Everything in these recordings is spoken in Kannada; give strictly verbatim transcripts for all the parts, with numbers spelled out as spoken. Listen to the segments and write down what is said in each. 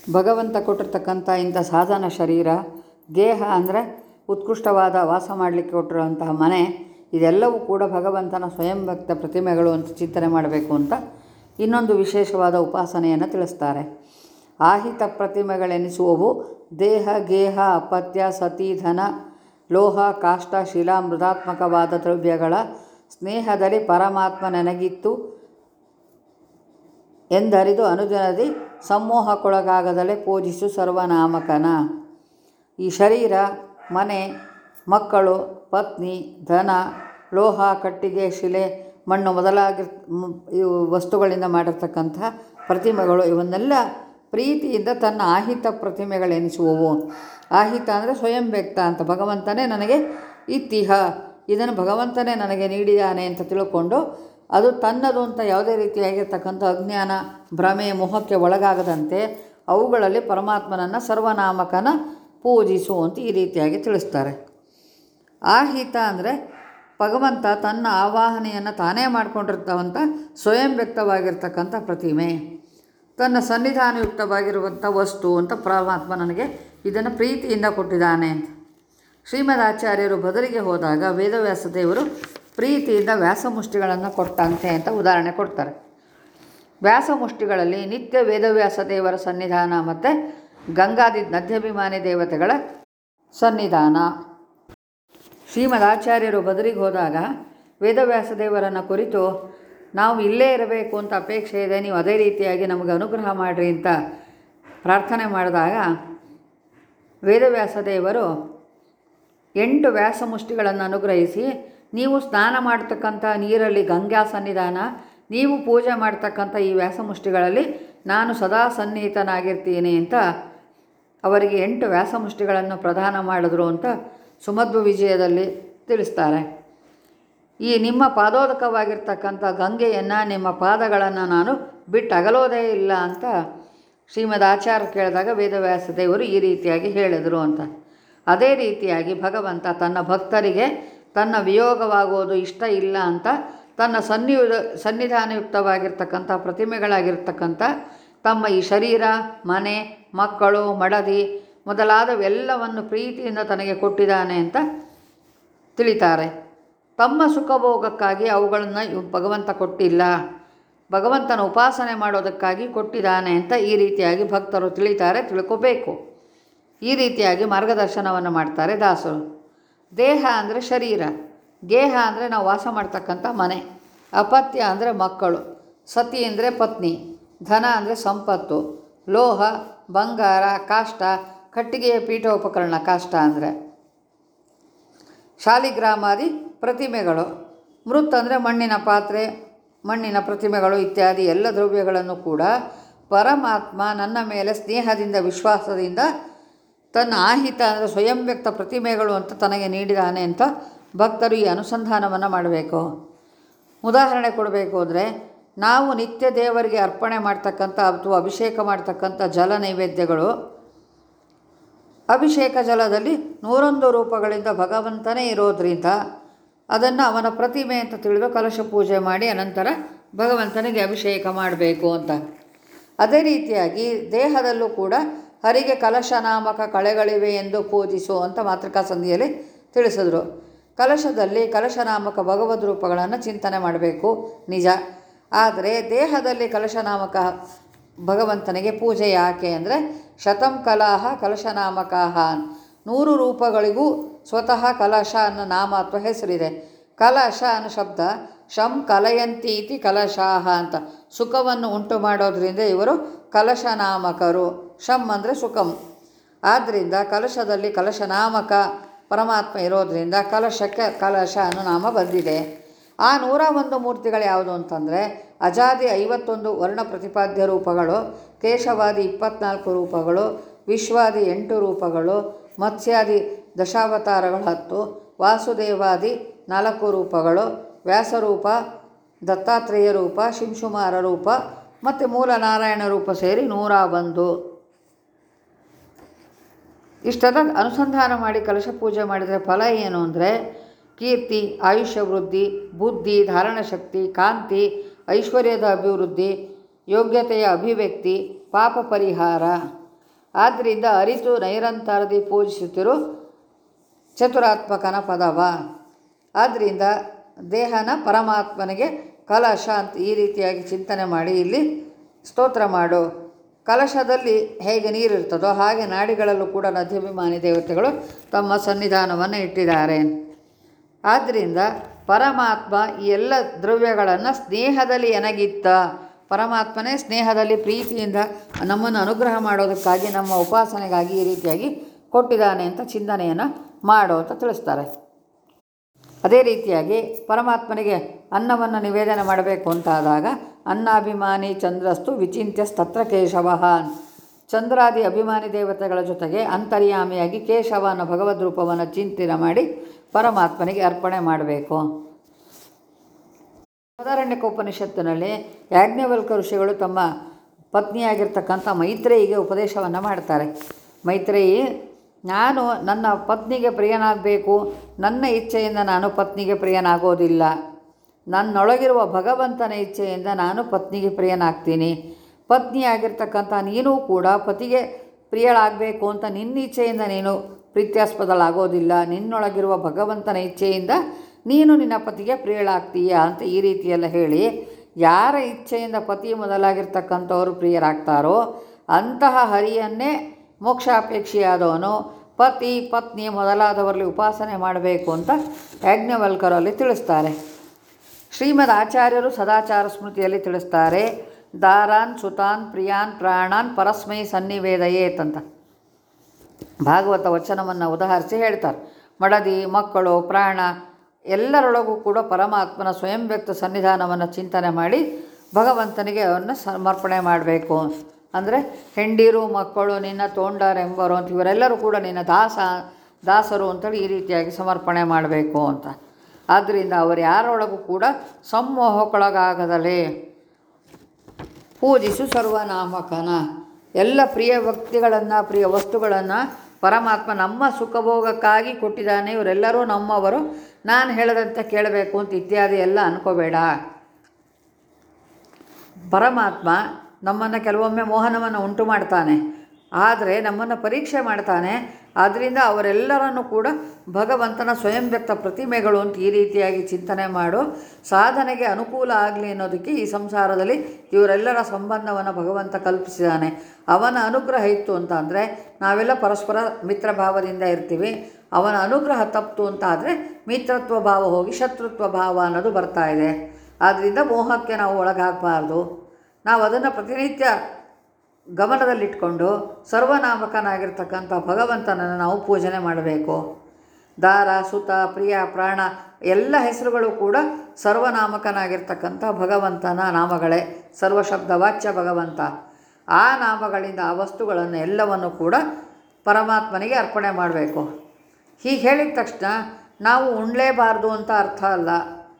ಭಗವಂತ ಕೊಟ್ಟಿರ್ತಕ್ಕಂಥ ಇಂಥ ಸಾಧನ ಶರೀರ, ಗೇಹ ಅಂದರೆ ಉತ್ಕೃಷ್ಟವಾದ ವಾಸ ಮಾಡಲಿಕ್ಕೆ ಕೊಟ್ಟಿರುವಂತಹ ಮನೆ, ಇದೆಲ್ಲವೂ ಕೂಡ ಭಗವಂತನ ಸ್ವಯಂ ವ್ಯಕ್ತ ಪ್ರತಿಮೆಗಳು ಅಂತ ಚಿಂತನೆ ಮಾಡಬೇಕು ಅಂತ ಇನ್ನೊಂದು ವಿಶೇಷವಾದ ಉಪಾಸನೆಯನ್ನು ತಿಳಿಸ್ತಾರೆ. ಆಹಿತ ಪ್ರತಿಮೆಗಳೆನಿಸುವವು ದೇಹ, ಗೇಹ, ಅಪತ್ಯ, ಸತಿ, ಧನ, ಲೋಹ, ಕಾಷ್ಟ, ಶಿಲಾ, ಮೃದಾತ್ಮಕವಾದ ದ್ರವ್ಯಗಳ ಸ್ನೇಹದಲ್ಲಿ ಪರಮಾತ್ಮ ನನಗಿತ್ತು ಎಂದರಿದು ಅನುಜನದಿ ಸಮೋಹಕ್ಕೊಳಗಾಗದಲೇ ಪೂಜಿಸು ಸರ್ವನಾಮಕನ. ಈ ಶರೀರ, ಮನೆ, ಮಕ್ಕಳು, ಪತ್ನಿ, ಧನ, ಲೋಹ, ಕಟ್ಟಿಗೆ, ಶಿಲೆ, ಮಣ್ಣು ಮೊದಲಾಗಿ ಇವು ವಸ್ತುಗಳಿಂದ ಮಾಡಿರ್ತಕ್ಕಂಥ ಪ್ರತಿಮೆಗಳು ಇವನ್ನೆಲ್ಲ ಪ್ರೀತಿಯಿಂದ ತನ್ನ ಆಹಿತ ಪ್ರತಿಮೆಗಳೆನಿಸುವವು. ಆಹಿತ ಅಂದರೆ ಸ್ವಯಂ ವ್ಯಕ್ತ ಅಂತ, ಭಗವಂತನೇ ನನಗೆ ಇತ್ತಿಹ, ಇದನ್ನು ಭಗವಂತನೇ ನನಗೆ ನೀಡಿದ್ದಾನೆ ಅಂತ ತಿಳ್ಕೊಂಡು ಅದು ತನ್ನದು ಅಂತ ಯಾವುದೇ ರೀತಿಯಾಗಿರ್ತಕ್ಕಂಥ ಅಜ್ಞಾನ, ಭ್ರಮೆ, ಮೋಹಕ್ಕೆ ಒಳಗಾಗದಂತೆ ಅವುಗಳಲ್ಲಿ ಪರಮಾತ್ಮನನ್ನು ಸರ್ವನಾಮಕನ ಪೂಜಿಸು ಅಂತ ಈ ರೀತಿಯಾಗಿ ತಿಳಿಸ್ತಾರೆ. ಆಹಿತ ಅಂದರೆ ಭಗವಂತ ತನ್ನ ಆವಾಹನೆಯನ್ನು ತಾನೇ ಮಾಡಿಕೊಂಡಿರ್ತವಂಥ ಸ್ವಯಂ ವ್ಯಕ್ತವಾಗಿರ್ತಕ್ಕಂಥ ಪ್ರತಿಮೆ, ತನ್ನ ಸನ್ನಿಧಾನಯುಕ್ತವಾಗಿರುವಂಥ ವಸ್ತು ಅಂತ ಪರಮಾತ್ಮ ನನಗೆ ಇದನ್ನು ಪ್ರೀತಿಯಿಂದ ಕೊಟ್ಟಿದ್ದಾನೆ ಅಂತ. ಶ್ರೀಮದ್ ಆಚಾರ್ಯರು ಬದಲಿಗೆ ಹೋದಾಗ ವೇದವ್ಯಾಸ ದೇವರು ಪ್ರೀತಿಯಿಂದ ವ್ಯಾಸಮುಷ್ಟಿಗಳನ್ನು ಕೊಟ್ಟಂತೆ ಅಂತ ಉದಾಹರಣೆ ಕೊಡ್ತಾರೆ. ವ್ಯಾಸಮುಷ್ಟಿಗಳಲ್ಲಿ ನಿತ್ಯ ವೇದವ್ಯಾಸ ದೇವರ ಸನ್ನಿಧಾನ ಮತ್ತು ಗಂಗಾದಿ ನದ್ಯಾಭಿಮಾನಿ ದೇವತೆಗಳ ಸನ್ನಿಧಾನ. ಶ್ರೀಮದ್ ಆಚಾರ್ಯರು ಬದಲಿಗೆ ಹೋದಾಗ ವೇದವ್ಯಾಸ ದೇವರನ್ನು ಕುರಿತು ನಾವು ಇಲ್ಲೇ ಇರಬೇಕು ಅಂತ ಅಪೇಕ್ಷೆ ಇದೆ, ನೀವು ಅದೇ ರೀತಿಯಾಗಿ ನಮಗೆ ಅನುಗ್ರಹ ಮಾಡಿರಿ ಅಂತ ಪ್ರಾರ್ಥನೆ ಮಾಡಿದಾಗ ವೇದವ್ಯಾಸ ದೇವರು ಎಂಟು ವ್ಯಾಸಮುಷ್ಟಿಗಳನ್ನು ಅನುಗ್ರಹಿಸಿ, ನೀವು ಸ್ನಾನ ಮಾಡ್ತಕ್ಕಂಥ ನೀರಲ್ಲಿ ಗಂಗಾ ಸನ್ನಿಧಾನ, ನೀವು ಪೂಜೆ ಮಾಡ್ತಕ್ಕಂಥ ಈ ವ್ಯಾಸಮುಷ್ಟಿಗಳಲ್ಲಿ ನಾನು ಸದಾ ಸನ್ನಿಹಿತನಾಗಿರ್ತೀನಿ ಅಂತ ಅವರಿಗೆ ಎಂಟು ವ್ಯಾಸಮುಷ್ಟಿಗಳನ್ನು ಪ್ರದಾನ ಮಾಡಿದ್ರು ಅಂತ ಸುಮಧ್ವ ವಿಜಯದಲ್ಲಿ ತಿಳಿಸ್ತಾರೆ. ಈ ನಿಮ್ಮ ಪಾದೋದಕವಾಗಿರ್ತಕ್ಕಂಥ ಗಂಗೆಯನ್ನು, ನಿಮ್ಮ ಪಾದಗಳನ್ನು ನಾನು ಬಿಟ್ಟು ಅಗಲೋದೇ ಇಲ್ಲ ಅಂತ ಶ್ರೀಮದ್ ಆಚಾರ್ಯ ಕೇಳಿದಾಗ ವೇದವ್ಯಾಸ ದೇವರು ಈ ರೀತಿಯಾಗಿ ಹೇಳಿದರು ಅಂತ. ಅದೇ ರೀತಿಯಾಗಿ ಭಗವಂತ ತನ್ನ ಭಕ್ತರಿಗೆ ತನ್ನ ವಿಯೋಗವಾಗುವುದು ಇಷ್ಟ ಇಲ್ಲ ಅಂತ ತನ್ನ ಸನ್ನಿಯು ಸನ್ನಿಧಾನಯುಕ್ತವಾಗಿರ್ತಕ್ಕಂಥ ಪ್ರತಿಮೆಗಳಾಗಿರ್ತಕ್ಕಂಥ ತಮ್ಮ ಈ ಶರೀರ, ಮನೆ, ಮಕ್ಕಳು, ಮಡದಿ ಮೊದಲಾದವೆಲ್ಲವನ್ನು ಪ್ರೀತಿಯಿಂದ ತನಗೆ ಕೊಟ್ಟಿದ್ದಾನೆ ಅಂತ ತಿಳಿತಾರೆ. ತಮ್ಮ ಸುಖಭೋಗಕ್ಕಾಗಿ ಅವುಗಳನ್ನು ಭಗವಂತ ಕೊಟ್ಟಿಲ್ಲ, ಭಗವಂತನ ಉಪಾಸನೆ ಮಾಡೋದಕ್ಕಾಗಿ ಕೊಟ್ಟಿದ್ದಾನೆ ಅಂತ ಈ ರೀತಿಯಾಗಿ ಭಕ್ತರು ತಿಳಿತಾರೆ, ತಿಳ್ಕೋಬೇಕು. ಈ ರೀತಿಯಾಗಿ ಮಾರ್ಗದರ್ಶನವನ್ನು ಮಾಡ್ತಾರೆ ದಾಸರು. ದೇಹ ಅಂದರೆ ಶರೀರ, ಗೇಹ ಅಂದರೆ ನಾವು ವಾಸ ಮಾಡ್ತಕ್ಕಂಥ ಮನೆ, ಅಪತ್ಯ ಅಂದರೆ ಮಕ್ಕಳು, ಸತಿ ಅಂದರೆ ಪತ್ನಿ, ಧನ ಅಂದರೆ ಸಂಪತ್ತು, ಲೋಹ ಬಂಗಾರ, ಕಾಷ್ಟ ಕಟ್ಟಿಗೆಯ ಪೀಠೋಪಕರಣ ಕಾಷ್ಟ ಅಂದರೆ, ಶಾಲಿಗ್ರಾಮಾದಿ ಪ್ರತಿಮೆಗಳು, ಮೃತ್ ಅಂದರೆ ಮಣ್ಣಿನ ಪಾತ್ರೆ, ಮಣ್ಣಿನ ಪ್ರತಿಮೆಗಳು ಇತ್ಯಾದಿ ಎಲ್ಲ ದ್ರವ್ಯಗಳನ್ನು ಕೂಡ ಪರಮಾತ್ಮ ನನ್ನ ಮೇಲೆ ಸ್ನೇಹದಿಂದ ವಿಶ್ವಾಸದಿಂದ ತನ್ನ ಆಹಿತ ಅಂದರೆ ಸ್ವಯಂ ವ್ಯಕ್ತ ಪ್ರತಿಮೆಗಳು ಅಂತ ತನಗೆ ನೀಡಿದ್ದಾನೆ ಅಂತ ಭಕ್ತರು ಈ ಅನುಸಂಧಾನವನ್ನು ಮಾಡಬೇಕು. ಉದಾಹರಣೆ ಕೊಡಬೇಕು ಅಂದರೆ, ನಾವು ನಿತ್ಯ ದೇವರಿಗೆ ಅರ್ಪಣೆ ಮಾಡ್ತಕ್ಕಂಥ ಅಥವಾ ಅಭಿಷೇಕ ಮಾಡ್ತಕ್ಕಂಥ ಜಲ ನೈವೇದ್ಯಗಳು, ಅಭಿಷೇಕ ಜಲದಲ್ಲಿ ನೂರೊಂದು ರೂಪಗಳಿಂದ ಭಗವಂತನೇ ಇರೋದರಿಂದ ಅದನ್ನು ಅವನ ಪ್ರತಿಮೆ ಅಂತ ತಿಳಿದು ಕಲಶ ಪೂಜೆ ಮಾಡಿ ಅನಂತರ ಭಗವಂತನಿಗೆ ಅಭಿಷೇಕ ಮಾಡಬೇಕು ಅಂತ. ಅದೇ ರೀತಿಯಾಗಿ ದೇಹದಲ್ಲೂ ಕೂಡ ಹರಿಗೆ ಕಲಶ ನಾಮಕ ಕಳೆಗಳಿವೆ ಎಂದು ಪೂಜಿಸು ಅಂತ ಮಾತೃಕಾ ಸಂಧಿಯಲ್ಲಿ ತಿಳಿಸಿದ್ರು. ಕಲಶದಲ್ಲಿ ಕಲಶನಾಮಕ ಭಗವದ್ ರೂಪಗಳನ್ನು ಚಿಂತನೆ ಮಾಡಬೇಕು ನಿಜ, ಆದರೆ ದೇಹದಲ್ಲಿ ಕಲಶನಾಮಕ ಭಗವಂತನಿಗೆ ಪೂಜೆ ಯಾಕೆ ಅಂದರೆ, ಶತಂ ಕಲಾಹ ಕಲಶನಾಮಕಾಹ, ನೂರು ರೂಪಗಳಿಗೂ ಸ್ವತಃ ಕಲಶ ಅನ್ನೋ ನಾಮ ಅಥವಾ ಹೆಸರಿದೆ. ಕಲಶ ಅನ್ನೋ ಶಬ್ದ ಶಂ ಕಲಯಂತಿ ಇತಿ ಕಲಶಾಹ ಅಂತ, ಸುಖವನ್ನು ಉಂಟು ಮಾಡೋದ್ರಿಂದ ಇವರು ಕಲಶನಾಮಕರು. ಶಂ ಅಂದರೆ ಸುಖಂ, ಆದ್ದರಿಂದ ಕಲಶದಲ್ಲಿ ಕಲಶನಾಮಕ ಪರಮಾತ್ಮ ಇರೋದರಿಂದ ಕಲಶಕ್ಕೆ ಕಲಶ ಅನ್ನೋ ನಾಮ ಬಂದಿದೆ. ಆ ನೂರ ಒಂದು ಮೂರ್ತಿಗಳು ಯಾವುದು ಅಂತಂದರೆ, ಅಜಾದಿ ಐವತ್ತೊಂದು ವರ್ಣ ಪ್ರತಿಪಾದ್ಯ ರೂಪಗಳು, ಕೇಶವಾದಿ ಇಪ್ಪತ್ನಾಲ್ಕು ರೂಪಗಳು, ವಿಶ್ವಾದಿ ಎಂಟು ರೂಪಗಳು, ಮತ್ಸ್ಯಾದಿ ದಶಾವತಾರಗಳು ಹತ್ತು, ವಾಸುದೇವಾದಿ ನಾಲ್ಕು ರೂಪಗಳು, ವ್ಯಾಸರೂಪ, ದತ್ತಾತ್ರೇಯ ರೂಪ, ಶಿಂಶುಮಾರ ರೂಪ ಮತ್ತು ಮೂಲ ನಾರಾಯಣ ರೂಪ ಸೇರಿ ನೂರ ಒಂದು. ಇಷ್ಟೆಲ್ಲ ಅನುಸಂಧಾನ ಮಾಡಿ ಕಲಶ ಪೂಜೆ ಮಾಡಿದರೆ ಫಲ ಏನು ಅಂದರೆ, ಕೀರ್ತಿ, ಆಯುಷ್ಯ ವೃದ್ಧಿ, ಬುದ್ಧಿ, ಧಾರಣಶಕ್ತಿ, ಕಾಂತಿ, ಐಶ್ವರ್ಯದ ಅಭಿವೃದ್ಧಿ, ಯೋಗ್ಯತೆಯ ಅಭಿವ್ಯಕ್ತಿ, ಪಾಪ ಪರಿಹಾರ. ಆದ್ದರಿಂದ ಅರಿತು ನೈರಂತರದಿ ಪೂಜಿಸುತ್ತಿರು ಚತುರಾತ್ಮಕನ ಪದವ. ಆದ್ದರಿಂದ ದೇಹನ ಪರಮಾತ್ಮನಿಗೆ ಕಲಶ ಅಂತ ಈ ರೀತಿಯಾಗಿ ಚಿಂತನೆ ಮಾಡಿ ಇಲ್ಲಿ ಸ್ತೋತ್ರ ಮಾಡು. ಕಲಶದಲ್ಲಿ ಹೇಗೆ ನೀರಿರ್ತದೋ ಹಾಗೆ ನಾಡಿಗಳಲ್ಲೂ ಕೂಡ ನದ್ಯಾಭಿಮಾನಿ ದೇವತೆಗಳು ತಮ್ಮ ಸನ್ನಿಧಾನವನ್ನು ಇಟ್ಟಿದ್ದಾರೆ. ಆದ್ದರಿಂದ ಪರಮಾತ್ಮ ಈ ಎಲ್ಲ ದ್ರವ್ಯಗಳನ್ನು ಸ್ನೇಹದಲ್ಲಿ ಎನಗಿತ್ತ. ಪರಮಾತ್ಮನೇ ಸ್ನೇಹದಲ್ಲಿ ಪ್ರೀತಿಯಿಂದ ನಮ್ಮನ್ನು ಅನುಗ್ರಹ ಮಾಡೋದಕ್ಕಾಗಿ, ನಮ್ಮ ಉಪಾಸನೆಗಾಗಿ ಈ ರೀತಿಯಾಗಿ ಕೊಟ್ಟಿದ್ದಾನೆ ಅಂತ ಚಿಂತನೆಯನ್ನು ಮಾಡು ಅಂತ ತಿಳಿಸ್ತಾರೆ. ಅದೇ ರೀತಿಯಾಗಿ ಪರಮಾತ್ಮನಿಗೆ ಅನ್ನವನ್ನು ನಿವೇದನೆ ಮಾಡಬೇಕು ಅಂತಾದಾಗ ಅನ್ನಾಭಿಮಾನಿ ಚಂದ್ರಸ್ತು ವಿಚಿಂತ್ಯಸ್ತತ್ರ ಕೇಶವ. ಚಂದ್ರಾದಿ ಅಭಿಮಾನಿ ದೇವತೆಗಳ ಜೊತೆಗೆ ಅಂತರ್ಯಾಮಿಯಾಗಿ ಕೇಶವ ಅನ್ನೋ ಭಗವದ್ ರೂಪವನ್ನು ಚಿಂತನೆ ಮಾಡಿ ಪರಮಾತ್ಮನಿಗೆ ಅರ್ಪಣೆ ಮಾಡಬೇಕು. ಬೃಹದಾರಣ್ಯಕೋಪನಿಷತ್ತಿನಲ್ಲಿ ಯಾಜ್ಞವಲ್ಕ ಋಷಿಗಳು ತಮ್ಮ ಪತ್ನಿಯಾಗಿರ್ತಕ್ಕಂಥ ಮೈತ್ರೇಯಿಗೆ ಉಪದೇಶವನ್ನು ಮಾಡ್ತಾರೆ. ಮೈತ್ರೇಯಿ, ನಾನು ನನ್ನ ಪತ್ನಿಗೆ ಪ್ರಿಯನಾಗಬೇಕು, ನನ್ನ ಇಚ್ಛೆಯಿಂದ ನಾನು ಪತ್ನಿಗೆ ಪ್ರಿಯನಾಗೋದಿಲ್ಲ. ನನ್ನೊಳಗಿರುವ ಭಗವಂತನ ಇಚ್ಛೆಯಿಂದ ನಾನು ಪತ್ನಿಗೆ ಪ್ರಿಯನಾಗ್ತೀನಿ. ಪತ್ನಿಯಾಗಿರ್ತಕ್ಕಂಥ ನೀನು ಕೂಡ ಪತಿಗೆ ಪ್ರಿಯಳಾಗಬೇಕು ಅಂತ ನಿನ್ನ ಇಚ್ಛೆಯಿಂದ ನೀನು ಪ್ರೀತ್ಯಾಸ್ಪದಳಾಗೋದಿಲ್ಲ. ನಿನ್ನೊಳಗಿರುವ ಭಗವಂತನ ಇಚ್ಛೆಯಿಂದ ನೀನು ನಿನ್ನ ಪತಿಗೆ ಪ್ರಿಯಳಾಗ್ತೀಯ ಅಂತ ಈ ರೀತಿಯೆಲ್ಲ ಹೇಳಿ, ಯಾರ ಇಚ್ಛೆಯಿಂದ ಪತಿ ಮೊದಲಾಗಿರ್ತಕ್ಕಂಥವರು ಪ್ರಿಯರಾಗ್ತಾರೋ ಅಂತಹ ಹರಿಯನ್ನೇ ಮೋಕ್ಷಾಪೇಕ್ಷಿಯಾದವನು ಪತಿ ಪತ್ನಿ ಮೊದಲಾದವರಲ್ಲಿ ಉಪಾಸನೆ ಮಾಡಬೇಕು ಅಂತ ಯಾಜ್ಞವಲ್ಕರಲ್ಲಿ ತಿಳಿಸ್ತಾರೆ. ಶ್ರೀಮದ್ ಆಚಾರ್ಯರು ಸದಾಚಾರ ಸ್ಮೃತಿಯಲ್ಲಿ ತಿಳಿಸ್ತಾರೆ, ದಾರಾನ್ ಸುತಾನ್ ಪ್ರಿಯಾನ್ ಪ್ರಾಣಾನ್ ಪರಸ್ಮೈ ಸನ್ನಿವೇದಯೇತ್ ಅಂತ ಭಾಗವತ ವಚನವನ್ನು ಉದಾಹರಿಸಿ ಹೇಳ್ತಾರೆ. ಮಡದಿ, ಮಕ್ಕಳು, ಪ್ರಾಣ ಎಲ್ಲರೊಳಗೂ ಕೂಡ ಪರಮಾತ್ಮನ ಸ್ವಯಂ ವ್ಯಕ್ತ ಸನ್ನಿಧಾನವನ್ನು ಚಿಂತನೆ ಮಾಡಿ ಭಗವಂತನಿಗೆ ಅವನ್ನು ಸಮರ್ಪಣೆ ಮಾಡಬೇಕು. ಅಂದರೆ ಹೆಂಡೀರು, ಮಕ್ಕಳು ನಿನ್ನ ತೋಂಡರೆಂಬರು ಅಂತ ಇವರೆಲ್ಲರೂ ಕೂಡ ನಿನ್ನ ದಾಸ ದಾಸರು ಅಂತೇಳಿ ಈ ರೀತಿಯಾಗಿ ಸಮರ್ಪಣೆ ಮಾಡಬೇಕು ಅಂತ. ಆದ್ದರಿಂದ ಅವರು ಯಾರೊಳಗೂ ಕೂಡ ಸಂಮೋಹಕ್ಕೊಳಗಾಗದಲೇ ಪೂಜಿಸು ಸರ್ವನಾಮಕನ. ಎಲ್ಲ ಪ್ರಿಯ ವ್ಯಕ್ತಿಗಳನ್ನು, ಪ್ರಿಯ ವಸ್ತುಗಳನ್ನು ಪರಮಾತ್ಮ ನಮ್ಮ ಸುಖಭೋಗಕ್ಕಾಗಿ ಕೊಟ್ಟಿದ್ದಾನೆ. ಇವರೆಲ್ಲರೂ ನಮ್ಮವರು, ನಾನು ಹೇಳದಂತೆ ಕೇಳಬೇಕು ಅಂತ ಇತ್ಯಾದಿ ಎಲ್ಲ ಅನ್ಕೋಬೇಡ. ಪರಮಾತ್ಮ ನಮ್ಮನ್ನು ಕೆಲವೊಮ್ಮೆ ಮೋಹನವನ್ನು ಉಂಟು ಮಾಡ್ತಾನೆ, ಆದರೆ ನಮ್ಮನ್ನು ಪರೀಕ್ಷೆ ಮಾಡ್ತಾನೆ. ಆದ್ದರಿಂದ ಅವರೆಲ್ಲರನ್ನು ಕೂಡ ಭಗವಂತನ ಸ್ವಯಂ ವ್ಯಕ್ತ ಪ್ರತಿಮೆಗಳು ಅಂತ ಈ ರೀತಿಯಾಗಿ ಚಿಂತನೆ ಮಾಡು. ಸಾಧನೆಗೆ ಅನುಕೂಲ ಆಗಲಿ ಅನ್ನೋದಕ್ಕೆ ಈ ಸಂಸಾರದಲ್ಲಿ ಇವರೆಲ್ಲರ ಸಂಬಂಧವನ್ನು ಭಗವಂತ ಕಲ್ಪಿಸಿದ್ದಾನೆ. ಅವನ ಅನುಗ್ರಹ ಇತ್ತು ಅಂತ ಅಂದರೆ ನಾವೆಲ್ಲ ಪರಸ್ಪರ ಮಿತ್ರ ಭಾವದಿಂದ ಇರ್ತೀವಿ. ಅವನ ಅನುಗ್ರಹ ತಪ್ಪಿತು ಅಂತ ಆದರೆ ಮಿತ್ರತ್ವ ಭಾವ ಹೋಗಿ ಶತ್ರುತ್ವ ಭಾವ ಅನ್ನೋದು ಬರ್ತಾ ಇದೆ. ಆದ್ದರಿಂದ ಮೋಹಕ್ಕೆ ನಾವು ಒಳಗಾಗಬಾರ್ದು. ನಾವು ಅದನ್ನು ಪ್ರತಿನಿತ್ಯ ಗಮನದಲ್ಲಿಟ್ಕೊಂಡು ಸರ್ವನಾಮಕನಾಗಿರ್ತಕ್ಕಂಥ ಭಗವಂತನನ್ನು ನಾವು ಪೂಜನೆ ಮಾಡಬೇಕು. ದಾರ, ಸುತ, ಪ್ರಿಯ, ಪ್ರಾಣ ಎಲ್ಲ ಹೆಸರುಗಳು ಕೂಡ ಸರ್ವನಾಮಕನಾಗಿರ್ತಕ್ಕಂಥ ಭಗವಂತನ ನಾಮಗಳೇ. ಸರ್ವಶಬ್ದ ವಾಚ್ಯ ಭಗವಂತ. ಆ ನಾಮಗಳಿಂದ ಆ ವಸ್ತುಗಳನ್ನು ಎಲ್ಲವನ್ನು ಕೂಡ ಪರಮಾತ್ಮನಿಗೆ ಅರ್ಪಣೆ ಮಾಡಬೇಕು. ಹೀಗೆ ಹೇಳಿದ ತಕ್ಷಣ ನಾವು ಉಣ್ಣಲೇಬಾರ್ದು ಅಂತ ಅರ್ಥ ಅಲ್ಲ.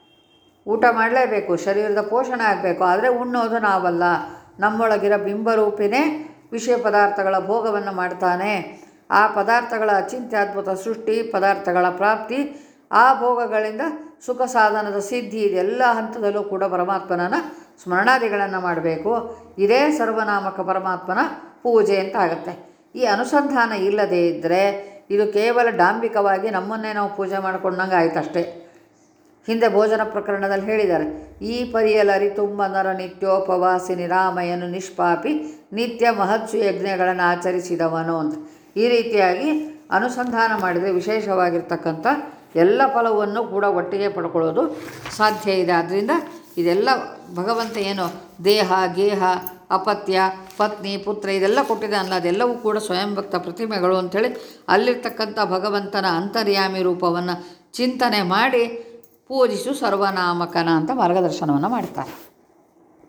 ಊಟ ಮಾಡಲೇಬೇಕು, ಶರೀರದ ಪೋಷಣೆ ಆಗಬೇಕು, ಆದರೆ ಉಣ್ಣೋದು ನಾವಲ್ಲ. ನಮ್ಮೊಳಗಿರೋ ಬಿಂಬರೂಪಿನೇ ವಿಷಯ ಪದಾರ್ಥಗಳ ಭೋಗವನ್ನು ಮಾಡ್ತಾನೆ. ಆ ಪದಾರ್ಥಗಳ ಅಚಿಂತ್ಯದ್ಭುತ ಸೃಷ್ಟಿ, ಪದಾರ್ಥಗಳ ಪ್ರಾಪ್ತಿ, ಆ ಭೋಗಗಳಿಂದ ಸುಖ ಸಾಧನದ ಸಿದ್ಧಿ, ಇದೆಲ್ಲ ಹಂತದಲ್ಲೂ ಕೂಡ ಪರಮಾತ್ಮನ ಸ್ಮರಣಾದಿಗಳನ್ನು ಮಾಡಬೇಕು. ಇದೇ ಸರ್ವನಾಮಕ ಪರಮಾತ್ಮನ ಪೂಜೆ ಅಂತ ಆಗುತ್ತೆ. ಈ ಅನುಸಂಧಾನ ಇಲ್ಲದೇ ಇದ್ದರೆ ಇದು ಕೇವಲ ಡಾಂಬಿಕವಾಗಿ ನಮ್ಮನ್ನೇ ನಾವು ಪೂಜೆ ಮಾಡಿಕೊಂಡಂಗೆ ಆಯ್ತಷ್ಟೇ. ಹಿಂದೆ ಭೋಜನ ಪ್ರಕರಣದಲ್ಲಿ ಹೇಳಿದ್ದಾರೆ, ಈ ಪರಿಯಲರಿತುಂಬ ನರ ನಿತ್ಯೋಪವಾಸಿ ನಿರಾಮಯನು ನಿಷ್ಪಾಪಿ ನಿತ್ಯ ಮಹತ್ಸು ಯಜ್ಞಗಳನ್ನು ಆಚರಿಸಿದವನು ಅಂತ. ಈ ರೀತಿಯಾಗಿ ಅನುಸಂಧಾನ ಮಾಡಿದರೆ ವಿಶೇಷವಾಗಿರ್ತಕ್ಕಂಥ ಎಲ್ಲ ಫಲವನ್ನು ಕೂಡ ಒಟ್ಟಿಗೆ ಪಡ್ಕೊಳ್ಳೋದು ಸಾಧ್ಯ ಇದೆ. ಆದ್ದರಿಂದ ಇದೆಲ್ಲ ಭಗವಂತ ಏನು ದೇಹ, ಗೇಹ, ಅಪತ್ಯ, ಪತ್ನಿ, ಪುತ್ರ ಇದೆಲ್ಲ ಕೊಟ್ಟಿದ್ದಾನಲ್ಲ, ಅದೆಲ್ಲವೂ ಕೂಡ ಸ್ವಯಂ ಭಕ್ತ ಪ್ರತಿಮೆಗಳು ಅಂಥೇಳಿ ಅಲ್ಲಿರ್ತಕ್ಕಂಥ ಭಗವಂತನ ಅಂತರ್ಯಾಮಿ ರೂಪವನ್ನು ಚಿಂತನೆ ಮಾಡಿ ಪೂಜಿಸು ಸರ್ವನಾಮಕನ ಅಂತ ಮಾರ್ಗದರ್ಶನವನ್ನು ಮಾಡ್ತಾರೆ.